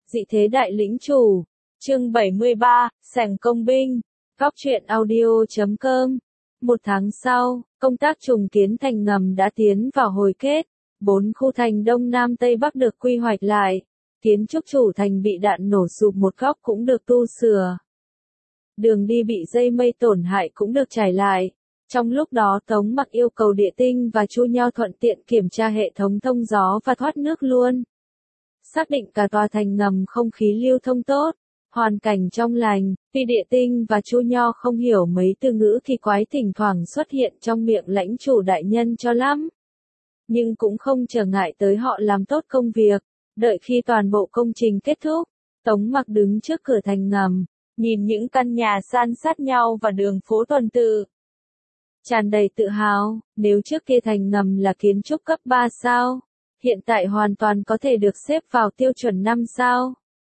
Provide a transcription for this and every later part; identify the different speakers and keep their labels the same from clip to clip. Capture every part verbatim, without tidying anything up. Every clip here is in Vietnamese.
Speaker 1: Dị thế đại lĩnh chủ. Chương bảy mươi ba, sảnh công binh. Góc truyện audio chấm com. Một tháng sau, công tác trùng kiến thành ngầm đã tiến vào hồi kết. Bốn khu thành Đông Nam Tây Bắc được quy hoạch lại. Kiến trúc chủ thành bị đạn nổ sụp một góc cũng được tu sửa. Đường đi bị dây mây tổn hại cũng được trải lại. Trong lúc đó Tống Mặc yêu cầu Địa Tinh và Chu Nho thuận tiện kiểm tra hệ thống thông gió và thoát nước luôn. Xác định cả tòa thành ngầm không khí lưu thông tốt, hoàn cảnh trong lành, vì Địa Tinh và Chu Nho không hiểu mấy từ ngữ kỳ quái thỉnh thoảng xuất hiện trong miệng lãnh chủ đại nhân cho lắm. Nhưng cũng không trở ngại tới họ làm tốt công việc. Đợi khi toàn bộ công trình kết thúc, Tống Mặc đứng trước cửa thành ngầm, nhìn những căn nhà san sát nhau và đường phố tuần tự. Tràn đầy tự hào, nếu trước kia thành ngầm là kiến trúc cấp ba sao, hiện tại hoàn toàn có thể được xếp vào tiêu chuẩn năm sao.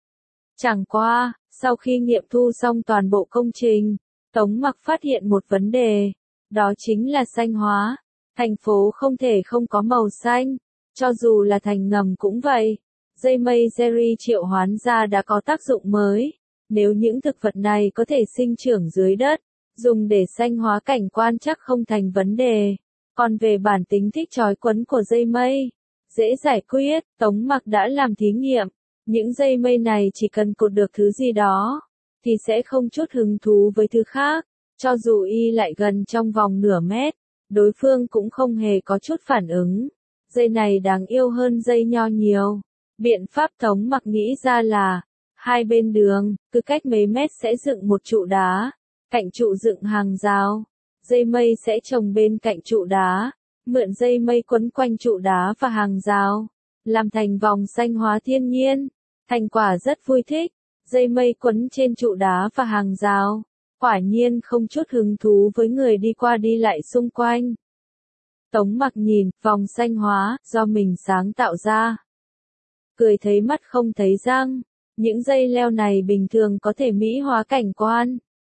Speaker 1: Chẳng qua, sau khi nghiệm thu xong toàn bộ công trình, Tống Mặc phát hiện một vấn đề, đó chính là xanh hóa. Thành phố không thể không có màu xanh, cho dù là thành ngầm cũng vậy. Dây mây Jerry triệu hoán ra đã có tác dụng mới. Nếu những thực vật này có thể sinh trưởng dưới đất, dùng để xanh hóa cảnh quan chắc không thành vấn đề. Còn về bản tính thích trói quấn của dây mây, dễ giải quyết, Tống Mặc đã làm thí nghiệm. Những dây mây này chỉ cần cột được thứ gì đó, thì sẽ không chút hứng thú với thứ khác. Cho dù y lại gần trong vòng nửa mét, đối phương cũng không hề có chút phản ứng. Dây này đáng yêu hơn dây nho nhiều. Biện pháp Tống Mặc nghĩ ra là, hai bên đường, cứ cách mấy mét sẽ dựng một trụ đá, cạnh trụ dựng hàng rào. Dây mây sẽ trồng bên cạnh trụ đá, mượn dây mây quấn quanh trụ đá và hàng rào, làm thành vòng xanh hóa thiên nhiên. Thành quả rất vui thích, dây mây quấn trên trụ đá và hàng rào, quả nhiên không chút hứng thú với người đi qua đi lại xung quanh. Tống Mặc nhìn, vòng xanh hóa, do mình sáng tạo ra. Cười thấy mắt không thấy răng, những dây leo này bình thường có thể mỹ hóa cảnh quan.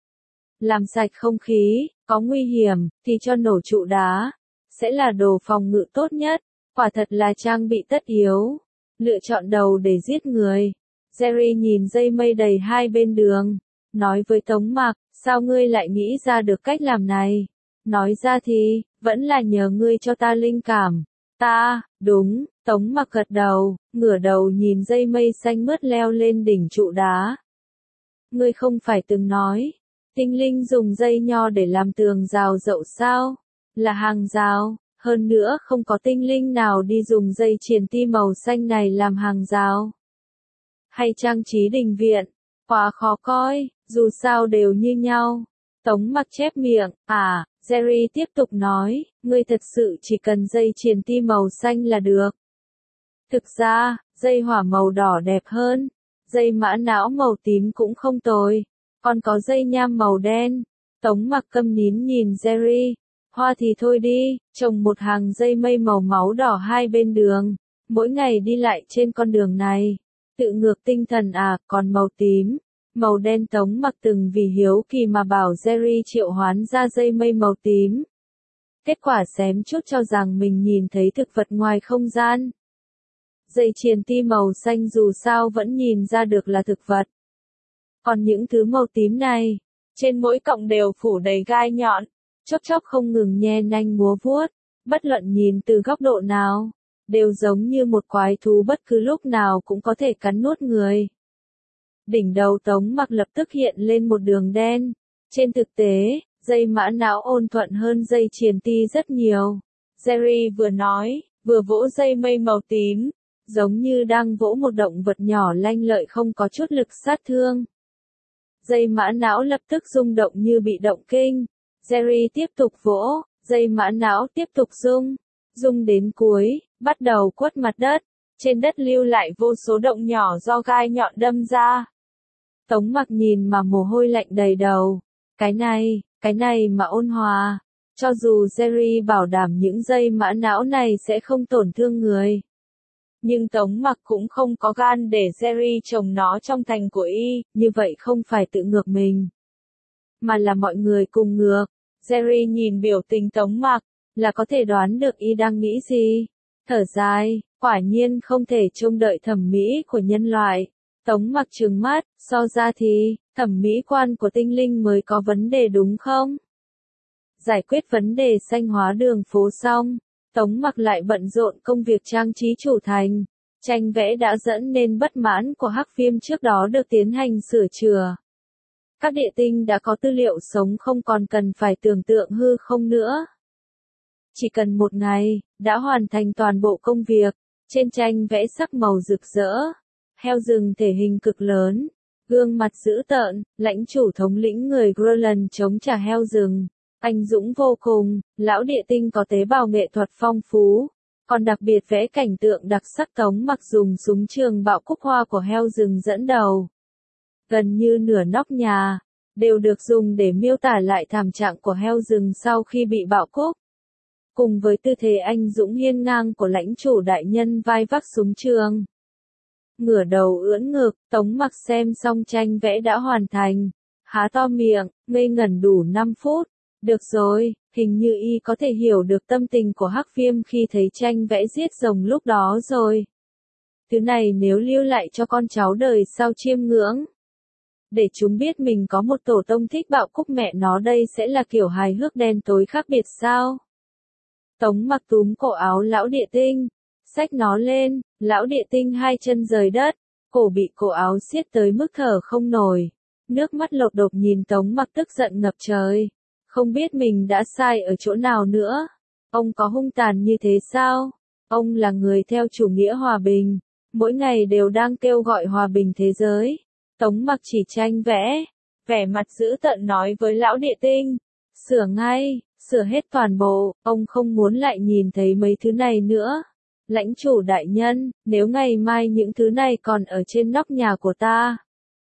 Speaker 1: Làm sạch không khí, có nguy hiểm, thì cho nổ trụ đá, sẽ là đồ phòng ngự tốt nhất, quả thật là trang bị tất yếu. Lựa chọn đầu để giết người. Jerry nhìn dây mây đầy hai bên đường, nói với Tống Mặc, sao ngươi lại nghĩ ra được cách làm này? Nói ra thì, vẫn là nhờ ngươi cho ta linh cảm. Ta, đúng, Tống Mặc gật đầu, ngửa đầu nhìn dây mây xanh mướt leo lên đỉnh trụ đá. Ngươi không phải từng nói, tinh linh dùng dây nho để làm tường rào dậu sao? Là hàng rào, hơn nữa không có tinh linh nào đi dùng dây chuyền ti màu xanh này làm hàng rào. Hay trang trí đình viện, quá khó coi, dù sao đều như nhau. Tống Mặc chép miệng, à, Jerry tiếp tục nói, ngươi thật sự chỉ cần dây chuyền ti màu xanh là được. Thực ra, dây hỏa màu đỏ đẹp hơn, dây mã não màu tím cũng không tồi, còn có dây nham màu đen. Tống Mặc câm nín nhìn Jerry, hoa thì thôi đi, trồng một hàng dây mây màu máu đỏ hai bên đường, mỗi ngày đi lại trên con đường này, tự ngược tinh thần à, còn màu tím. Màu đen Tống Mặc từng vì hiếu kỳ mà bảo Jerry triệu hoán ra dây mây màu tím. Kết quả xém chút cho rằng mình nhìn thấy thực vật ngoài không gian. Dây chuyền ti màu xanh dù sao vẫn nhìn ra được là thực vật. Còn những thứ màu tím này, trên mỗi cọng đều phủ đầy gai nhọn, chốc chốc không ngừng nhe nanh múa vuốt, bất luận nhìn từ góc độ nào, đều giống như một quái thú bất cứ lúc nào cũng có thể cắn nuốt người. Đỉnh đầu Tống Mặc lập tức hiện lên một đường đen. Trên thực tế, dây mã não ôn thuận hơn dây chuyền ti rất nhiều. Jerry vừa nói, vừa vỗ dây mây màu tím, giống như đang vỗ một động vật nhỏ lanh lợi không có chút lực sát thương. Dây mã não lập tức rung động như bị động kinh. Jerry tiếp tục vỗ, dây mã não tiếp tục rung. Rung đến cuối, bắt đầu quất mặt đất. Trên đất lưu lại vô số động nhỏ do gai nhọn đâm ra. Tống Mặc nhìn mà mồ hôi lạnh đầy đầu. Cái này, cái này mà ôn hòa. Cho dù Jerry bảo đảm những dây mã não này sẽ không tổn thương người. Nhưng Tống Mặc cũng không có gan để Jerry trồng nó trong thành của y, như vậy không phải tự ngược mình, mà là mọi người cùng ngược. Jerry nhìn biểu tình Tống Mặc, là có thể đoán được y đang nghĩ gì. Thở dài, quả nhiên không thể trông đợi thẩm mỹ của nhân loại. Tống Mặc trừng mắt, so ra thì, thẩm mỹ quan của tinh linh mới có vấn đề đúng không? Giải quyết vấn đề xanh hóa đường phố xong, Tống Mặc lại bận rộn công việc trang trí chủ thành. Tranh vẽ đã dẫn nên bất mãn của Hắc Viêm trước đó được tiến hành sửa chữa. Các địa tinh đã có tư liệu sống không còn cần phải tưởng tượng hư không nữa. Chỉ cần một ngày, đã hoàn thành toàn bộ công việc. Trên tranh vẽ sắc màu rực rỡ, heo rừng thể hình cực lớn, gương mặt dữ tợn, lãnh chủ thống lĩnh người Grönland chống trả heo rừng. Anh dũng vô cùng, lão địa tinh có tế bào nghệ thuật phong phú, còn đặc biệt vẽ cảnh tượng đặc sắc. Tống Mặc dùng súng trường bạo cúc hoa của heo rừng dẫn đầu. Gần như nửa nóc nhà, đều được dùng để miêu tả lại thảm trạng của heo rừng sau khi bị bạo cúc. Cùng với tư thế anh dũng hiên ngang của lãnh chủ đại nhân vai vác súng trường. Ngửa đầu ưỡn ngực, Tống Mặc xem xong tranh vẽ đã hoàn thành. Há to miệng, ngây ngẩn đủ năm phút. Được rồi, hình như y có thể hiểu được tâm tình của Hắc Viêm khi thấy tranh vẽ giết rồng lúc đó rồi. Thứ này nếu lưu lại cho con cháu đời sau chiêm ngưỡng, để chúng biết mình có một tổ tông thích bạo cúc, mẹ nó đây sẽ là kiểu hài hước đen tối khác biệt sao? Tống Mặc túm cổ áo lão địa tinh, xách nó lên, lão địa tinh hai chân rời đất, cổ bị cổ áo siết tới mức thở không nổi. Nước mắt lột đột nhìn Tống Mặc tức giận ngập trời. Không biết mình đã sai ở chỗ nào nữa. Ông có hung tàn như thế sao? Ông là người theo chủ nghĩa hòa bình, mỗi ngày đều đang kêu gọi hòa bình thế giới. Tống Mặc chỉ tranh vẽ, vẻ mặt dữ tợn nói với lão địa tinh, sửa ngay, sửa hết toàn bộ, ông không muốn lại nhìn thấy mấy thứ này nữa. Lãnh chủ đại nhân, nếu ngày mai những thứ này còn ở trên nóc nhà của ta.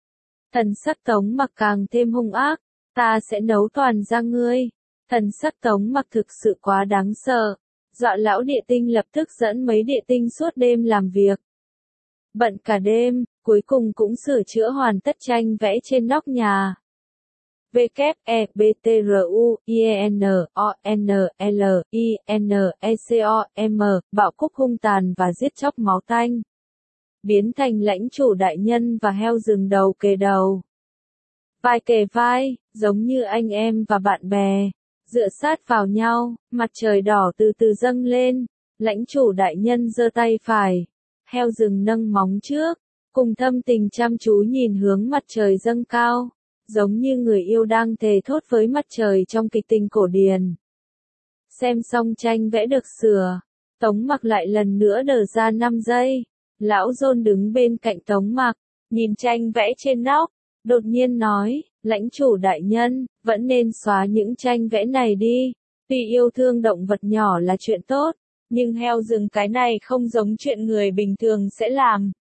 Speaker 1: Thần sắc Tống Mặc càng thêm hung ác, ta sẽ nấu toàn ra ngươi. Thần sắc Tống Mặc thực sự quá đáng sợ, dọa lão địa tinh lập tức dẫn mấy địa tinh suốt đêm làm việc. Bận cả đêm, cuối cùng cũng sửa chữa hoàn tất tranh vẽ trên nóc nhà. W E B T R U I E N O N L I N E C O M, bạo cúc hung tàn và giết chóc máu tanh. Biến thành lãnh chủ đại nhân và heo rừng đầu kề đầu. Vai kề vai, giống như anh em và bạn bè, dựa sát vào nhau, mặt trời đỏ từ từ dâng lên, lãnh chủ đại nhân giơ tay phải, heo rừng nâng móng trước, cùng thâm tình chăm chú nhìn hướng mặt trời dâng cao, giống như người yêu đang thề thốt với mặt trời trong kịch tình cổ điển. Xem xong tranh vẽ được sửa, Tống Mặc lại lần nữa đờ ra năm giây, lão John đứng bên cạnh Tống Mặc, nhìn tranh vẽ trên nóc. Đột nhiên nói, lãnh chủ đại nhân, vẫn nên xóa những tranh vẽ này đi. Tuy yêu thương động vật nhỏ là chuyện tốt, nhưng heo rừng cái này không giống chuyện người bình thường sẽ làm.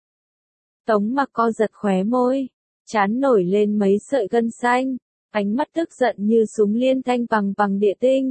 Speaker 1: Tống Mặc co giật khóe môi, trán nổi lên mấy sợi gân xanh, ánh mắt tức giận như súng liên thanh bằng bằng địa tinh.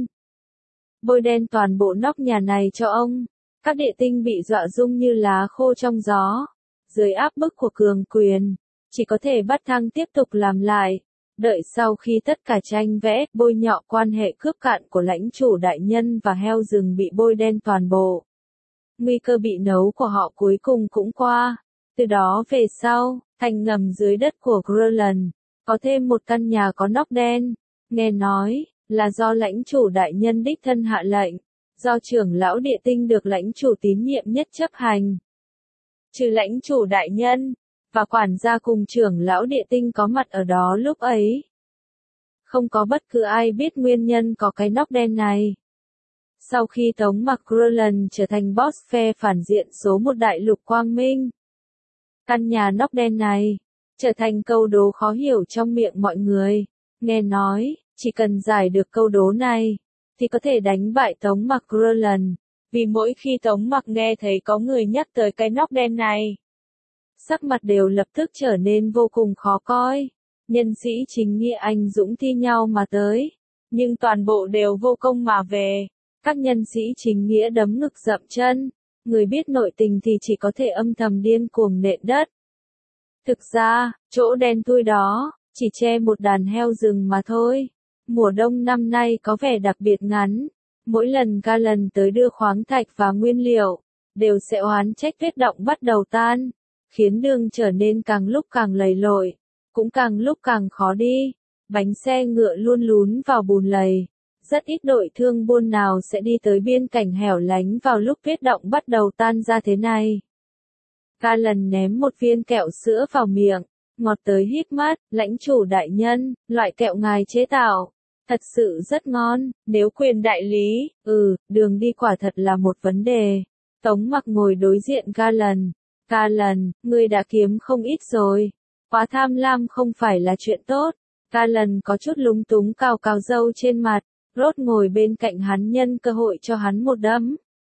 Speaker 1: Bôi đen toàn bộ nóc nhà này cho ông. Các địa tinh bị dọa rung như lá khô trong gió. Dưới áp bức của cường quyền, chỉ có thể bắt thăng tiếp tục làm lại. Đợi sau khi tất cả tranh vẽ, bôi nhọ quan hệ cướp cạn của lãnh chủ đại nhân và heo rừng bị bôi đen toàn bộ. Nguy cơ bị nấu của họ cuối cùng cũng qua. Từ đó về sau, thành ngầm dưới đất của Grönland, có thêm một căn nhà có nóc đen. Nghe nói, là do lãnh chủ đại nhân đích thân hạ lệnh, do trưởng lão địa tinh được lãnh chủ tín nhiệm nhất chấp hành. Trừ lãnh chủ đại nhân, và quản gia cùng trưởng lão địa tinh có mặt ở đó lúc ấy. Không có bất cứ ai biết nguyên nhân có cái nóc đen này. Sau khi Tống Mặc Grönland trở thành boss phe phản diện số một đại lục quang minh, căn nhà nóc đen này trở thành câu đố khó hiểu trong miệng mọi người. Nghe nói, chỉ cần giải được câu đố này, thì có thể đánh bại Tống Mặc Grönland. Vì mỗi khi Tống Mặc nghe thấy có người nhắc tới cái nóc đen này, sắc mặt đều lập tức trở nên vô cùng khó coi. Nhân sĩ chính nghĩa anh dũng thi nhau mà tới, nhưng toàn bộ đều vô công mà về. Các nhân sĩ chính nghĩa đấm ngực dậm chân, người biết nội tình thì chỉ có thể âm thầm điên cuồng nện đất. Thực ra, chỗ đen thui đó, chỉ che một đàn heo rừng mà thôi. Mùa đông năm nay có vẻ đặc biệt ngắn. Mỗi lần Galen tới đưa khoáng thạch và nguyên liệu, đều sẽ oán trách tuyết động bắt đầu tan. khiến đường trở nên càng lúc càng lầy lội, cũng càng lúc càng khó đi. Bánh xe ngựa luôn lún vào bùn lầy. Rất ít đội thương buôn nào sẽ đi tới biên cảnh hẻo lánh vào lúc tuyết động bắt đầu tan ra thế này. Garland ném một viên kẹo sữa vào miệng, ngọt tới hít mắt. Lãnh chủ đại nhân, loại kẹo ngài chế tạo, thật sự rất ngon. Nếu quyền đại lý, ừ, đường đi quả thật là một vấn đề. Tống Mặc ngồi đối diện Garland. Garland, ngươi đã kiếm không ít rồi. Quá tham lam không phải là chuyện tốt. Garland có chút lúng túng cào cào râu trên mặt. Rốt ngồi bên cạnh hắn nhân cơ hội cho hắn một đấm.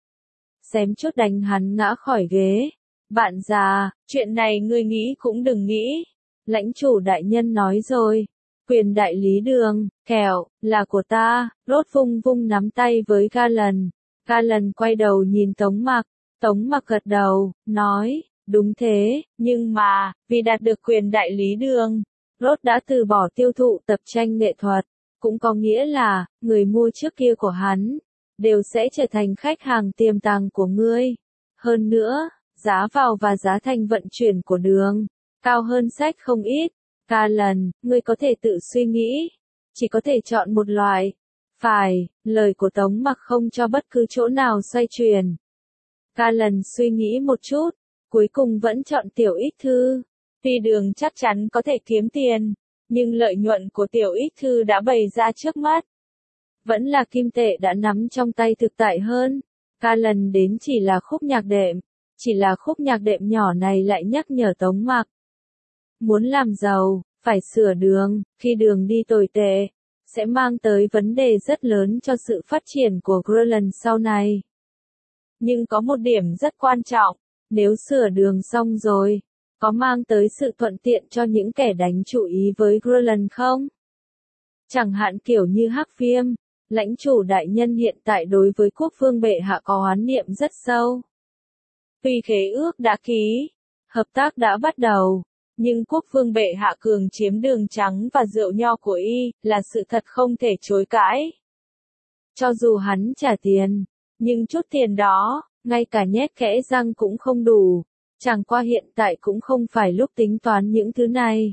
Speaker 1: Xém chút đánh hắn ngã khỏi ghế. Bạn già, chuyện này ngươi nghĩ cũng đừng nghĩ. Lãnh chủ đại nhân nói rồi. Quyền đại lý đường, kẹo, là của ta. Rốt vung vung nắm tay với Garland. Garland quay đầu nhìn Tống Mặc. Tống Mặc gật đầu, nói, đúng thế, nhưng mà, vì đạt được quyền đại lý đường, Rốt đã từ bỏ tiêu thụ tập tranh nghệ thuật. Cũng có nghĩa là, người mua trước kia của hắn, đều sẽ trở thành khách hàng tiềm tàng của ngươi. Hơn nữa, giá vào và giá thành vận chuyển của đường, cao hơn sách không ít. Garland, ngươi có thể tự suy nghĩ, chỉ có thể chọn một loại. Phải, lời của Tống Mặc không cho bất cứ chỗ nào xoay chuyển. Garland suy nghĩ một chút, cuối cùng vẫn chọn tiểu ích thư. Tuy đường chắc chắn có thể kiếm tiền, nhưng lợi nhuận của tiểu ích thư đã bày ra trước mắt. Vẫn là kim tệ đã nắm trong tay thực tại hơn. Garland đến chỉ là khúc nhạc đệm, chỉ là khúc nhạc đệm nhỏ này lại nhắc nhở Tống Mặc. Muốn làm giàu, phải sửa đường, khi đường đi tồi tệ, sẽ mang tới vấn đề rất lớn cho sự phát triển của Garland sau này. Nhưng có một điểm rất quan trọng, nếu sửa đường xong rồi, có mang tới sự thuận tiện cho những kẻ đánh chủ ý với Garland không? Chẳng hạn kiểu như Hắc Viêm, lãnh chủ đại nhân hiện tại đối với quốc vương bệ hạ có oán niệm rất sâu. Tuy khế ước đã ký, hợp tác đã bắt đầu, nhưng quốc vương bệ hạ cường chiếm đường trắng và rượu nho của y, là sự thật không thể chối cãi. Cho dù hắn trả tiền, nhưng chút tiền đó, ngay cả nhét kẽ răng cũng không đủ. Chẳng qua hiện tại cũng không phải lúc tính toán những thứ này.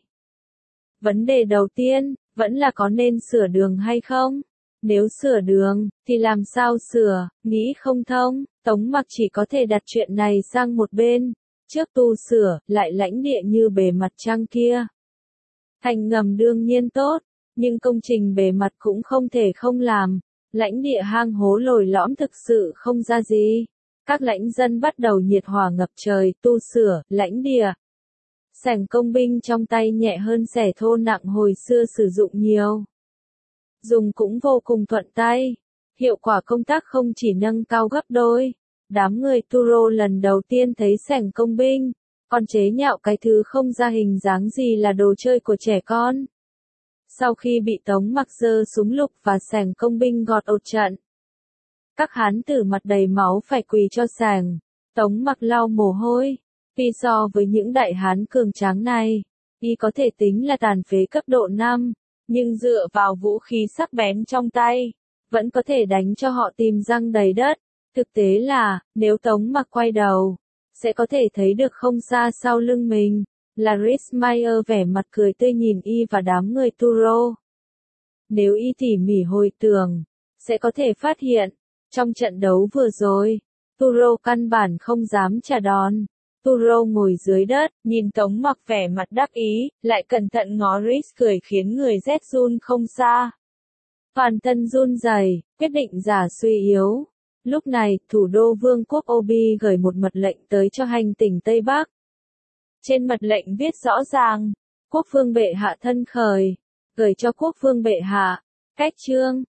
Speaker 1: Vấn đề đầu tiên, vẫn là có nên sửa đường hay không? Nếu sửa đường, thì làm sao sửa, nghĩ không thông, Tống Mặc chỉ có thể đặt chuyện này sang một bên. Trước tu sửa, lại lãnh địa như bề mặt trăng kia. Thành ngầm đương nhiên tốt, nhưng công trình bề mặt cũng không thể không làm. Lãnh địa hang hố lồi lõm thực sự không ra gì. Các lãnh dân bắt đầu nhiệt hỏa ngập trời, tu sửa, lãnh địa. Xẻng công binh trong tay nhẹ hơn xẻ thô nặng hồi xưa sử dụng nhiều. Dùng cũng vô cùng thuận tay. Hiệu quả công tác không chỉ nâng cao gấp đôi. Đám người Turo lần đầu tiên thấy xẻng công binh, còn chế nhạo cái thứ không ra hình dáng gì là đồ chơi của trẻ con. Sau khi bị Tống Mặc giơ súng lục và xẻng công binh gọt ột trận, các hán tử mặt đầy máu phải quỳ cho xẻng. Tống Mặc lau mồ hôi. Tuy so với những đại hán cường tráng này, y có thể tính là tàn phế cấp độ năm, nhưng dựa vào vũ khí sắc bén trong tay, vẫn có thể đánh cho họ tìm răng đầy đất. Thực tế là, nếu Tống Mặc quay đầu, sẽ có thể thấy được không xa sau lưng mình, là Ritzmaier vẻ mặt cười tươi nhìn y và đám người Turo. Nếu y tỉ mỉ hồi tưởng, sẽ có thể phát hiện, trong trận đấu vừa rồi, Turo căn bản không dám trả đòn. Turo ngồi dưới đất, nhìn Tống Mặc vẻ mặt đắc ý, lại cẩn thận ngó Ritz cười khiến người rét run không xa. Toàn thân run rẩy, quyết định giả suy yếu. Lúc này, thủ đô vương quốc Obi gửi một mật lệnh tới cho hành tỉnh Tây Bắc. Trên mật lệnh viết rõ ràng, quốc vương bệ hạ thân khởi, gửi cho quốc vương bệ hạ, cách chương,